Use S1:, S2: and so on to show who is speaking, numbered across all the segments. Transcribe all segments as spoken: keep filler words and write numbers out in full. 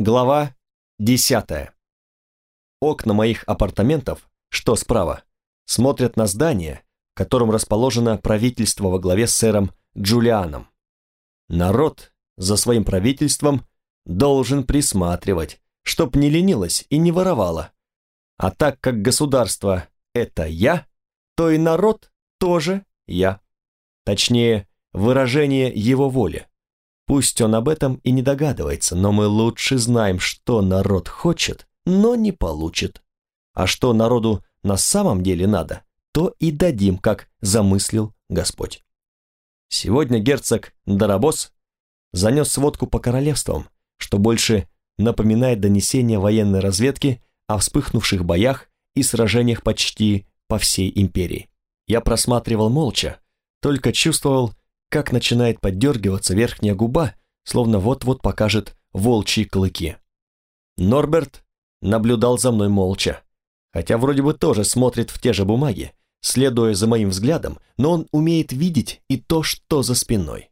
S1: Глава десятая. Окна моих апартаментов, что справа, смотрят на здание, в котором расположено правительство во главе с сэром Джулианом. Народ за своим правительством должен присматривать, чтоб не ленилось и не воровало. А так как государство – это я, то и народ тоже я. Точнее, выражение его воли. Пусть он об этом и не догадывается, но мы лучше знаем, что народ хочет, но не получит. А что народу на самом деле надо, то и дадим, как замыслил Господь. Сегодня герцог Дарабос занес сводку по королевствам, что больше напоминает донесение военной разведки о вспыхнувших боях и сражениях почти по всей империи. Я просматривал молча, только чувствовал, как начинает поддергиваться верхняя губа, словно вот-вот покажет волчьи клыки. Норберт наблюдал за мной молча, хотя вроде бы тоже смотрит в те же бумаги, следуя за моим взглядом, но он умеет видеть и то, что за спиной.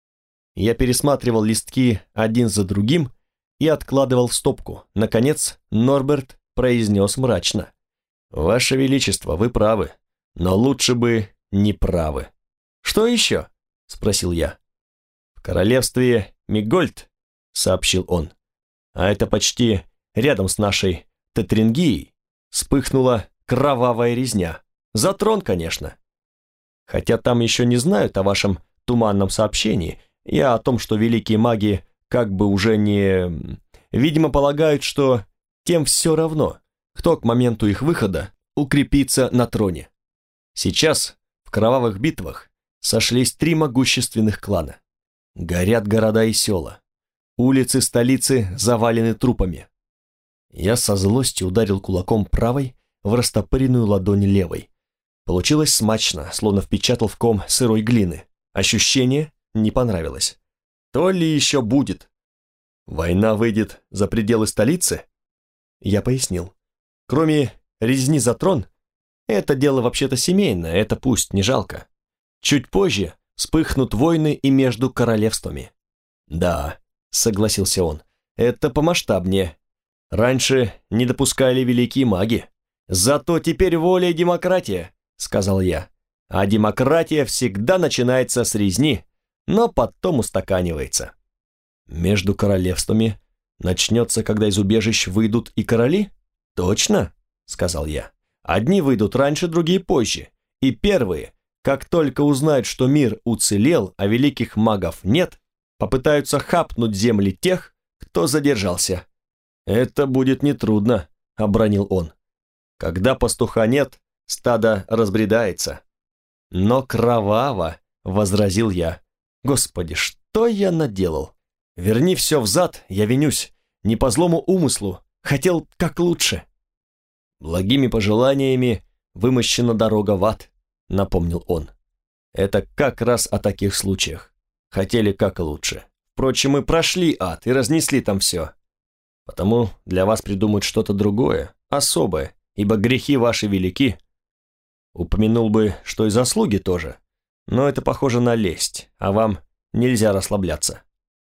S1: Я пересматривал листки один за другим и откладывал в стопку. Наконец Норберт произнес мрачно: «Ваше Величество, вы правы, но лучше бы не правы». «Что еще?» — спросил я. «В королевстве Мигольд», — сообщил он, «а это почти рядом с нашей Тетрингией, вспыхнула кровавая резня. За трон, конечно. Хотя там еще не знают о вашем туманном сообщении и о том, что великие маги как бы уже не... Видимо, полагают, что тем все равно, кто к моменту их выхода укрепится на троне. Сейчас в кровавых битвах сошлись три могущественных клана. Горят города и села. Улицы столицы завалены трупами. Я со злостью ударил кулаком правой в растопыренную ладонь левой. Получилось смачно, словно впечатал в ком сырой глины. Ощущение не понравилось. То ли еще будет. Война выйдет за пределы столицы? Я пояснил. Кроме резни за трон, это дело вообще-то семейное, это пусть не жалко. Чуть позже вспыхнут войны и между королевствами. Да, согласился он, это помасштабнее. Раньше не допускали великие маги. Зато теперь воля и демократия, сказал я. А демократия всегда начинается с резни, но потом устаканивается. Между королевствами начнется, когда из убежищ выйдут и короли? Точно, сказал я. Одни выйдут раньше, другие позже. И первые, как только узнают, что мир уцелел, а великих магов нет, попытаются хапнуть земли тех, кто задержался. Это будет нетрудно, обронил он. Когда пастуха нет, стадо разбредается. Но кроваво, возразил я. Господи, что я наделал? Верни все взад, я винюсь. Не по злому умыслу, хотел как лучше. Благими пожеланиями вымощена дорога в ад, напомнил он. Это как раз о таких случаях. Хотели как лучше. Впрочем, мы прошли ад и разнесли там все. Потому для вас придумают что-то другое, особое, ибо грехи ваши велики. Упомянул бы, что и заслуги тоже, но это похоже на лесть, а вам нельзя расслабляться.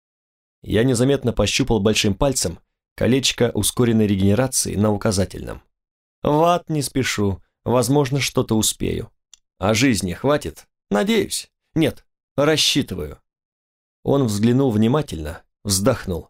S1: Я незаметно пощупал большим пальцем колечко ускоренной регенерации на указательном. В ад не спешу, возможно, что-то успею. А жизни хватит? Надеюсь. Нет, рассчитываю. Он взглянул внимательно, вздохнул.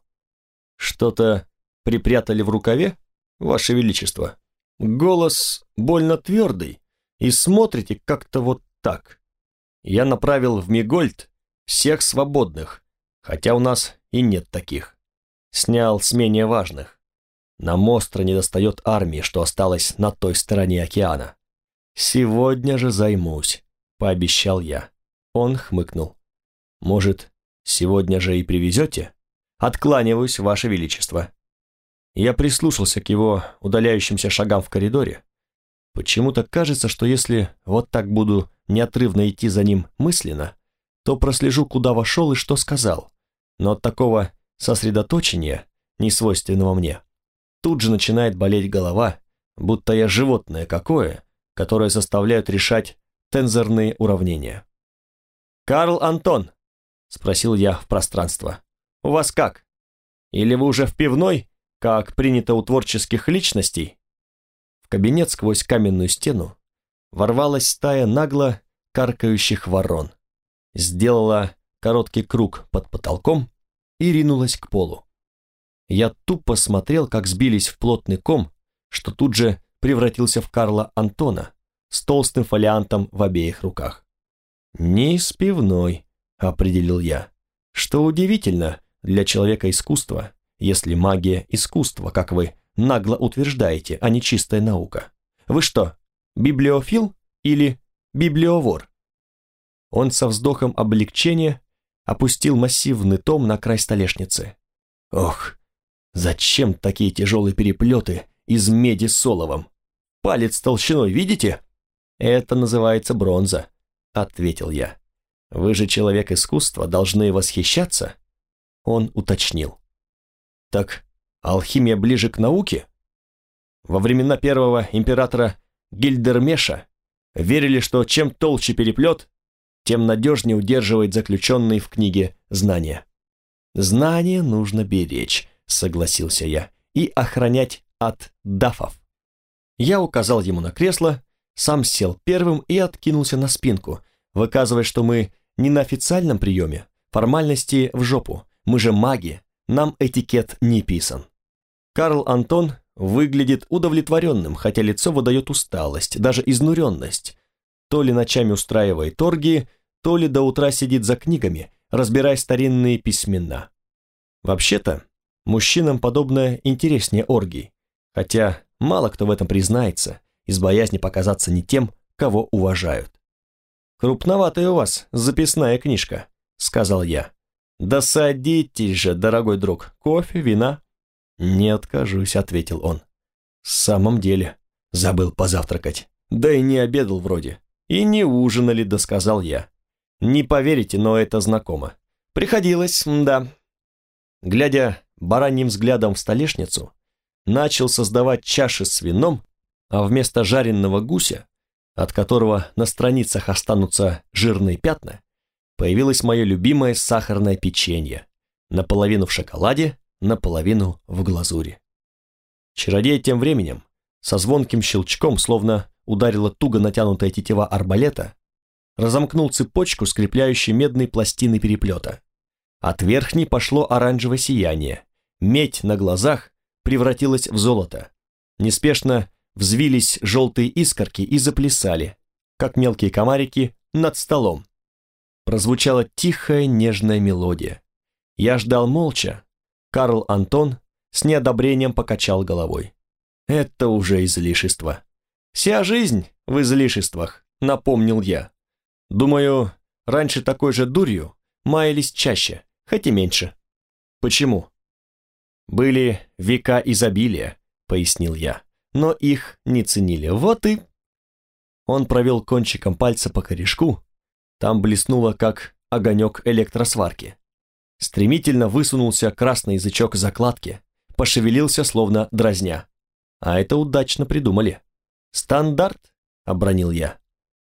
S1: Что-то припрятали в рукаве, Ваше Величество? Голос больно твердый, и смотрите как-то вот так. Я направил в Мигольд всех свободных, хотя у нас и нет таких. Снял с менее важных. Нам остро недостает армии, что осталось на той стороне океана. Сегодня же займусь, пообещал я. Он хмыкнул. Может, сегодня же и привезете? Откланиваюсь, Ваше Величество. Я прислушался к его удаляющимся шагам в коридоре. Почему-то кажется, что если вот так буду неотрывно идти за ним мысленно, то прослежу, куда вошел и что сказал. Но от такого сосредоточения, несвойственного мне, тут же начинает болеть голова, будто я животное какое, которое заставляют решать тензорные уравнения. «Карл Антон», — спросил я в пространство, — «у вас как?» Или вы уже в пивной, как принято у творческих личностей?» В кабинет сквозь каменную стену ворвалась стая нагло каркающих ворон, сделала короткий круг под потолком и ринулась к полу. Я тупо смотрел, как сбились в плотный ком, что тут же превратился в Карла Антона с толстым фолиантом в обеих руках. «Не из пивной», — определил я, что удивительно для человека искусства, если магия искусства, как вы нагло утверждаете, а не чистая наука. Вы что, библиофил или библиовор? Он со вздохом облегчения опустил массивный том на край столешницы. Ох, зачем такие тяжелые переплеты из меди с оловом? Палец толщиной, видите? Это называется бронза, ответил я. Вы же человек искусства, должны восхищаться. Он уточнил. Так алхимия ближе к науке? Во времена первого императора Гильдермеша верили, что чем толще переплет, тем надежнее удерживает заключенные в книге знания. «Знания нужно беречь», — согласился я, «и охранять от дафов». Я указал ему на кресло, сам сел первым и откинулся на спинку, выказывая, что мы не на официальном приеме, формальности в жопу, мы же маги, нам этикет не писан. Карл Антон выглядит удовлетворенным, хотя лицо выдает усталость, даже изнуренность. То ли ночами устраивает торги, то ли до утра сидит за книгами, разбирая старинные письмена. Вообще-то, мужчинам подобное интереснее оргий, хотя мало кто в этом признается, из боязни показаться не тем, кого уважают. «Крупноватая у вас записная книжка», — сказал я. «Да садитесь же, дорогой друг, кофе, вина?» «Не откажусь», — ответил он. «В самом деле, забыл позавтракать, да и не обедал вроде, и не ужинали», — досказал я. «Не поверите, но это знакомо. Приходилось, да». Глядя бараньим взглядом в столешницу, начал создавать чаши с вином, а вместо жареного гуся, от которого на страницах останутся жирные пятна, появилось мое любимое сахарное печенье, наполовину в шоколаде, наполовину в глазури. Чародей тем временем, со звонким щелчком, словно ударила туго натянутая тетива арбалета, разомкнул цепочку, скрепляющую медные пластины переплета. От верхней пошло оранжевое сияние, медь на глазах превратилась в золото. Неспешно взвились желтые искорки и заплясали, как мелкие комарики, над столом. Прозвучала тихая нежная мелодия. Я ждал молча. Карл Антон с неодобрением покачал головой. «Это уже излишество». «Вся жизнь в излишествах», — напомнил я. «Думаю, раньше такой же дурью маялись чаще, хоть и меньше». «Почему?» «Были века изобилия», — пояснил я, «но их не ценили. Вот и...» Он провел кончиком пальца по корешку, там блеснуло, как огонек электросварки. Стремительно высунулся красный язычок закладки, пошевелился, словно дразня. А это удачно придумали. «Стандарт», — обронил я.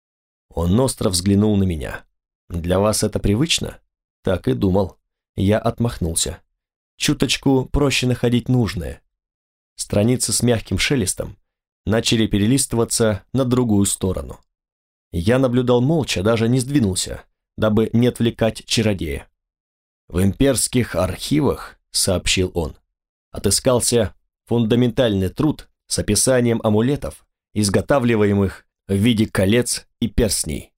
S1: Он остро взглянул на меня. «Для вас это привычно?» Так и думал. Я отмахнулся. Чуточку проще находить нужное. Страницы с мягким шелестом начали перелистываться на другую сторону. Я наблюдал молча, даже не сдвинулся, дабы не отвлекать чародея. «В имперских архивах», — сообщил он, — «отыскался фундаментальный труд с описанием амулетов, изготавливаемых в виде колец и перстней.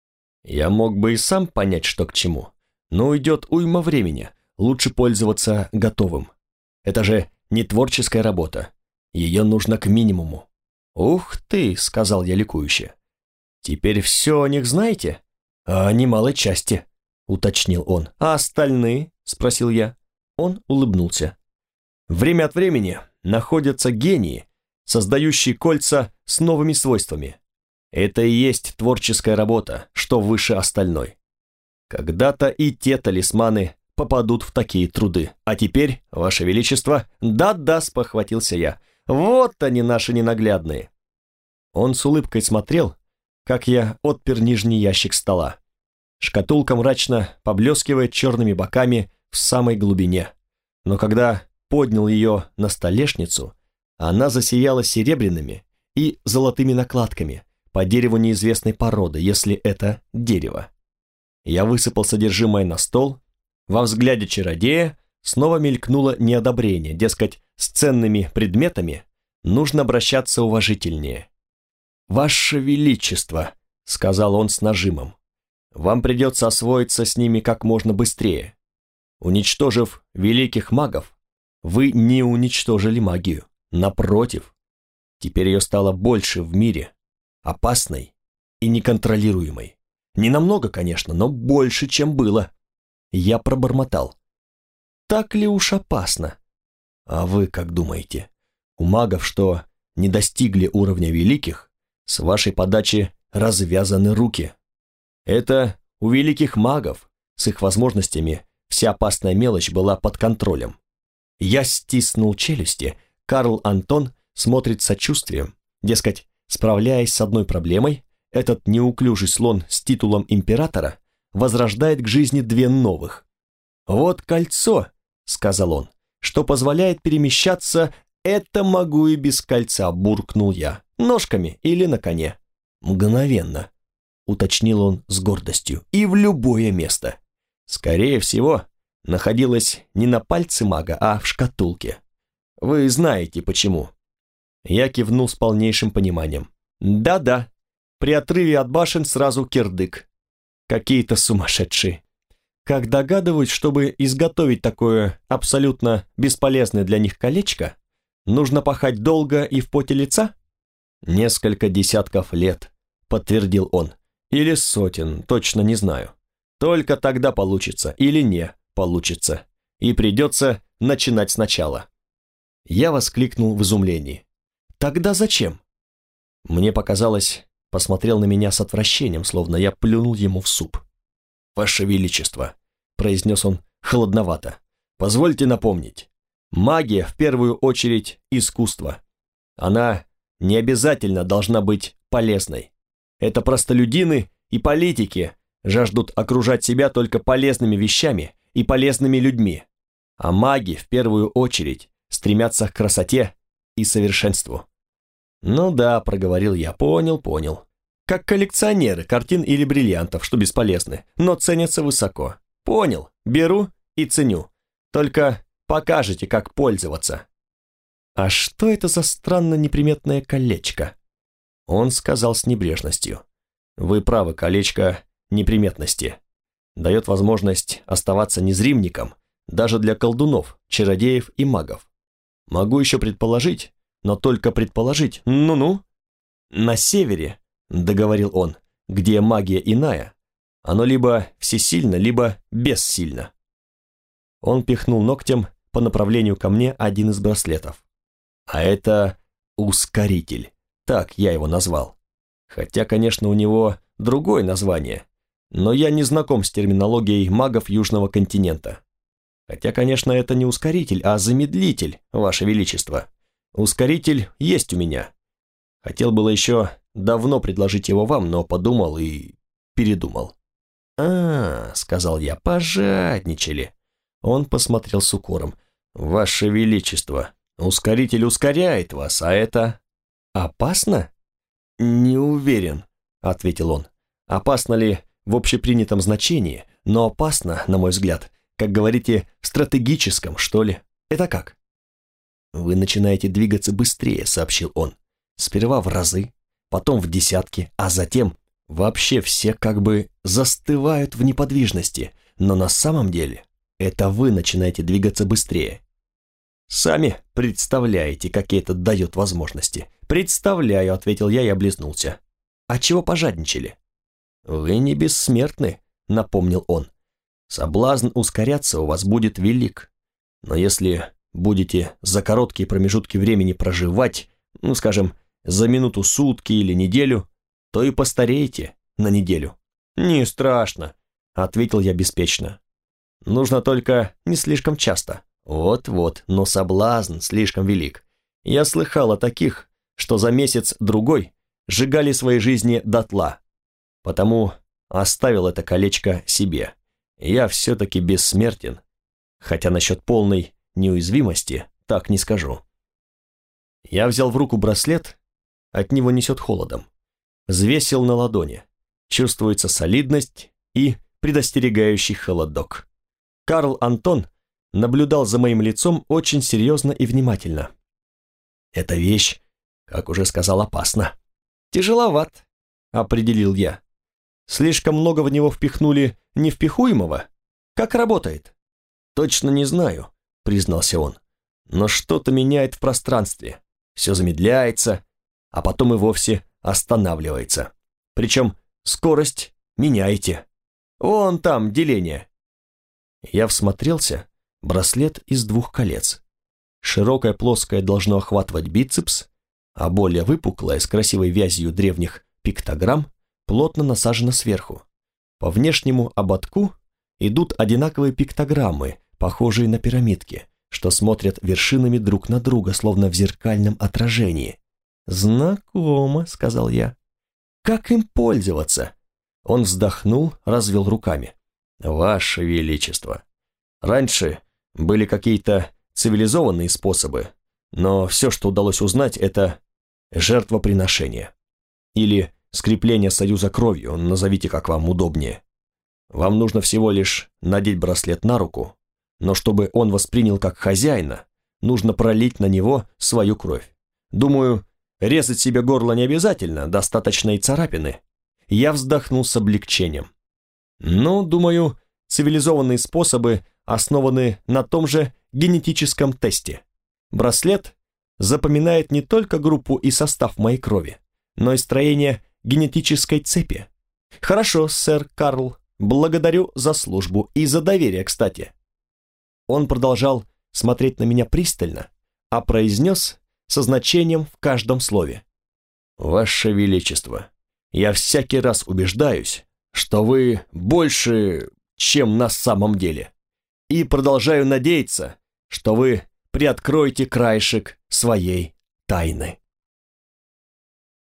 S1: Я мог бы и сам понять, что к чему, но уйдет уйма времени, лучше пользоваться готовым. Это же не творческая работа, ее нужно к минимуму». «Ух ты», — сказал я ликующе, — «теперь все о них знаете?» «А о немалой части», — уточнил он. «А остальные?» — спросил я. Он улыбнулся. «Время от времени находятся гении, создающие кольца с новыми свойствами. Это и есть творческая работа, что выше остальной. Когда-то и те талисманы попадут в такие труды. А теперь, Ваше Величество, да-да, спохватился я, вот они наши ненаглядные». Он с улыбкой смотрел, как я отпер нижний ящик стола. Шкатулка мрачно поблескивает черными боками в самой глубине. но когда поднял ее на столешницу, она засияла серебряными и золотыми накладками по дереву неизвестной породы, если это дерево. Я высыпал содержимое на стол, во взгляде чародея снова мелькнуло неодобрение, дескать, с ценными предметами нужно обращаться уважительнее. «Ваше Величество», — сказал он с нажимом, — «вам придется освоиться с ними как можно быстрее. Уничтожив великих магов, вы не уничтожили магию. Напротив, теперь ее стало больше в мире, опасной и неконтролируемой. Не намного, конечно, но больше, чем было». Я пробормотал. «Так ли уж опасно?» «А вы как думаете? У магов, что не достигли уровня великих, с вашей подачи развязаны руки. Это у великих магов, с их возможностями, вся опасная мелочь была под контролем». Я стиснул челюсти. Карл Антон смотрит с сочувствием, дескать, справляясь с одной проблемой, этот неуклюжий слон с титулом императора возрождает к жизни две новых. «Вот кольцо», — сказал он, — «что позволяет перемещаться, это могу и без кольца», — буркнул я, — «ножками или на коне». «Мгновенно», — уточнил он с гордостью, — «и в любое место». Скорее всего, находилось не на пальце мага, а в шкатулке. Вы знаете почему. Я кивнул с полнейшим пониманием. Да-да, при отрыве от башен сразу кирдык. Какие-то сумасшедшие. Как догадываюсь, чтобы изготовить такое абсолютно бесполезное для них колечко, нужно пахать долго и в поте лица? Несколько десятков лет, подтвердил он. Или сотен, точно не знаю. Только тогда получится или не получится. И придется начинать сначала. Я воскликнул в изумлении. Тогда зачем? Мне показалось, посмотрел на меня с отвращением, словно я плюнул ему в суп. «Ваше Величество», — произнес он холодновато, — «позвольте напомнить, магия в первую очередь искусство. Она не обязательно должна быть полезной. Это простолюдины и политики жаждут окружать себя только полезными вещами и полезными людьми, а маги в первую очередь стремятся к красоте и совершенству». «Ну да», — проговорил я, — «понял, понял. Как коллекционеры картин или бриллиантов, что бесполезны, но ценятся высоко. Понял, беру и ценю. Только покажете, как пользоваться». «А что это за странно неприметное колечко?» Он сказал с небрежностью. «Вы правы, колечко неприметности. Дает возможность оставаться незримником даже для колдунов, чародеев и магов. Могу еще предположить, но только предположить, ну-ну. На севере, договорил он, где магия иная, оно либо всесильно, либо бессильно». Он пихнул ногтем по направлению ко мне один из браслетов. А это ускоритель, так я его назвал. Хотя, конечно, у него другое название, но я не знаком с терминологией магов Южного континента. Хотя, конечно, это не ускоритель, а замедлитель, Ваше Величество. Ускоритель есть у меня. Хотел было еще давно предложить его вам, но подумал и передумал. «А, — сказал я, — пожадничали». Он посмотрел с укором. «Ваше Величество, ускоритель ускоряет вас, а это опасно?» «Не уверен», — ответил он. «Опасно ли в общепринятом значении, но опасно, на мой взгляд, как говорите, в стратегическом, что ли. Это как?» «Вы начинаете двигаться быстрее», — сообщил он. «Сперва в разы, потом в десятки, а затем вообще все как бы застывают в неподвижности, но на самом деле это вы начинаете двигаться быстрее. Сами представляете, какие это дает возможности». «Представляю», — ответил я и облизнулся. «А чего пожадничали?» «Вы не бессмертны», — напомнил он. «Соблазн ускоряться у вас будет велик, но если будете за короткие промежутки времени проживать, ну, скажем, за минуту сутки или неделю, то и постареете на неделю». «Не страшно», — ответил я беспечно. «Нужно только не слишком часто». «Вот-вот, но соблазн слишком велик. Я слыхал о таких, что за месяц-другой сжигали свои жизни дотла. Потому оставил это колечко себе. Я все-таки бессмертен, хотя насчет полной неуязвимости, так не скажу. Я взял в руку браслет, от него несет холодом. Взвесил на ладони. Чувствуется солидность и предостерегающий холодок. Карл Антон наблюдал за моим лицом очень серьезно и внимательно. Эта вещь, как уже сказал, опасна. Тяжеловат, определил я. Слишком много в него впихнули невпихуемого? Как работает? Точно не знаю, признался он. Но что-то меняет в пространстве. Все замедляется, а потом и вовсе останавливается. Причем скорость меняете. Вон там деление. Я всмотрелся. Браслет из двух колец. Широкое плоское должно охватывать бицепс, а более выпуклое с красивой вязью древних пиктограмм плотно насажено сверху. По внешнему ободку идут одинаковые пиктограммы, похожие на пирамидки, что смотрят вершинами друг на друга, словно в зеркальном отражении. «Знакомо», — сказал я. «Как им пользоваться?» Он вздохнул, развел руками. «Ваше Величество, раньше были какие-то цивилизованные способы, но все, что удалось узнать, это жертвоприношение. Или скрепление союза кровью, назовите как вам удобнее. Вам нужно всего лишь надеть браслет на руку, но чтобы он воспринял как хозяина, нужно пролить на него свою кровь. Думаю, резать себе горло не обязательно, достаточно и царапины». Я вздохнул с облегчением. «Ну, думаю, цивилизованные способы основаны на том же генетическом тесте. Браслет запоминает не только группу и состав моей крови, но и строение генетической цепи. Хорошо, сэр Карл, благодарю за службу и за доверие, кстати». Он продолжал смотреть на меня пристально, а произнес со значением в каждом слове. «Ваше Величество, я всякий раз убеждаюсь, что вы больше, чем на самом деле, и продолжаю надеяться, что вы приоткроете краешек своей тайны».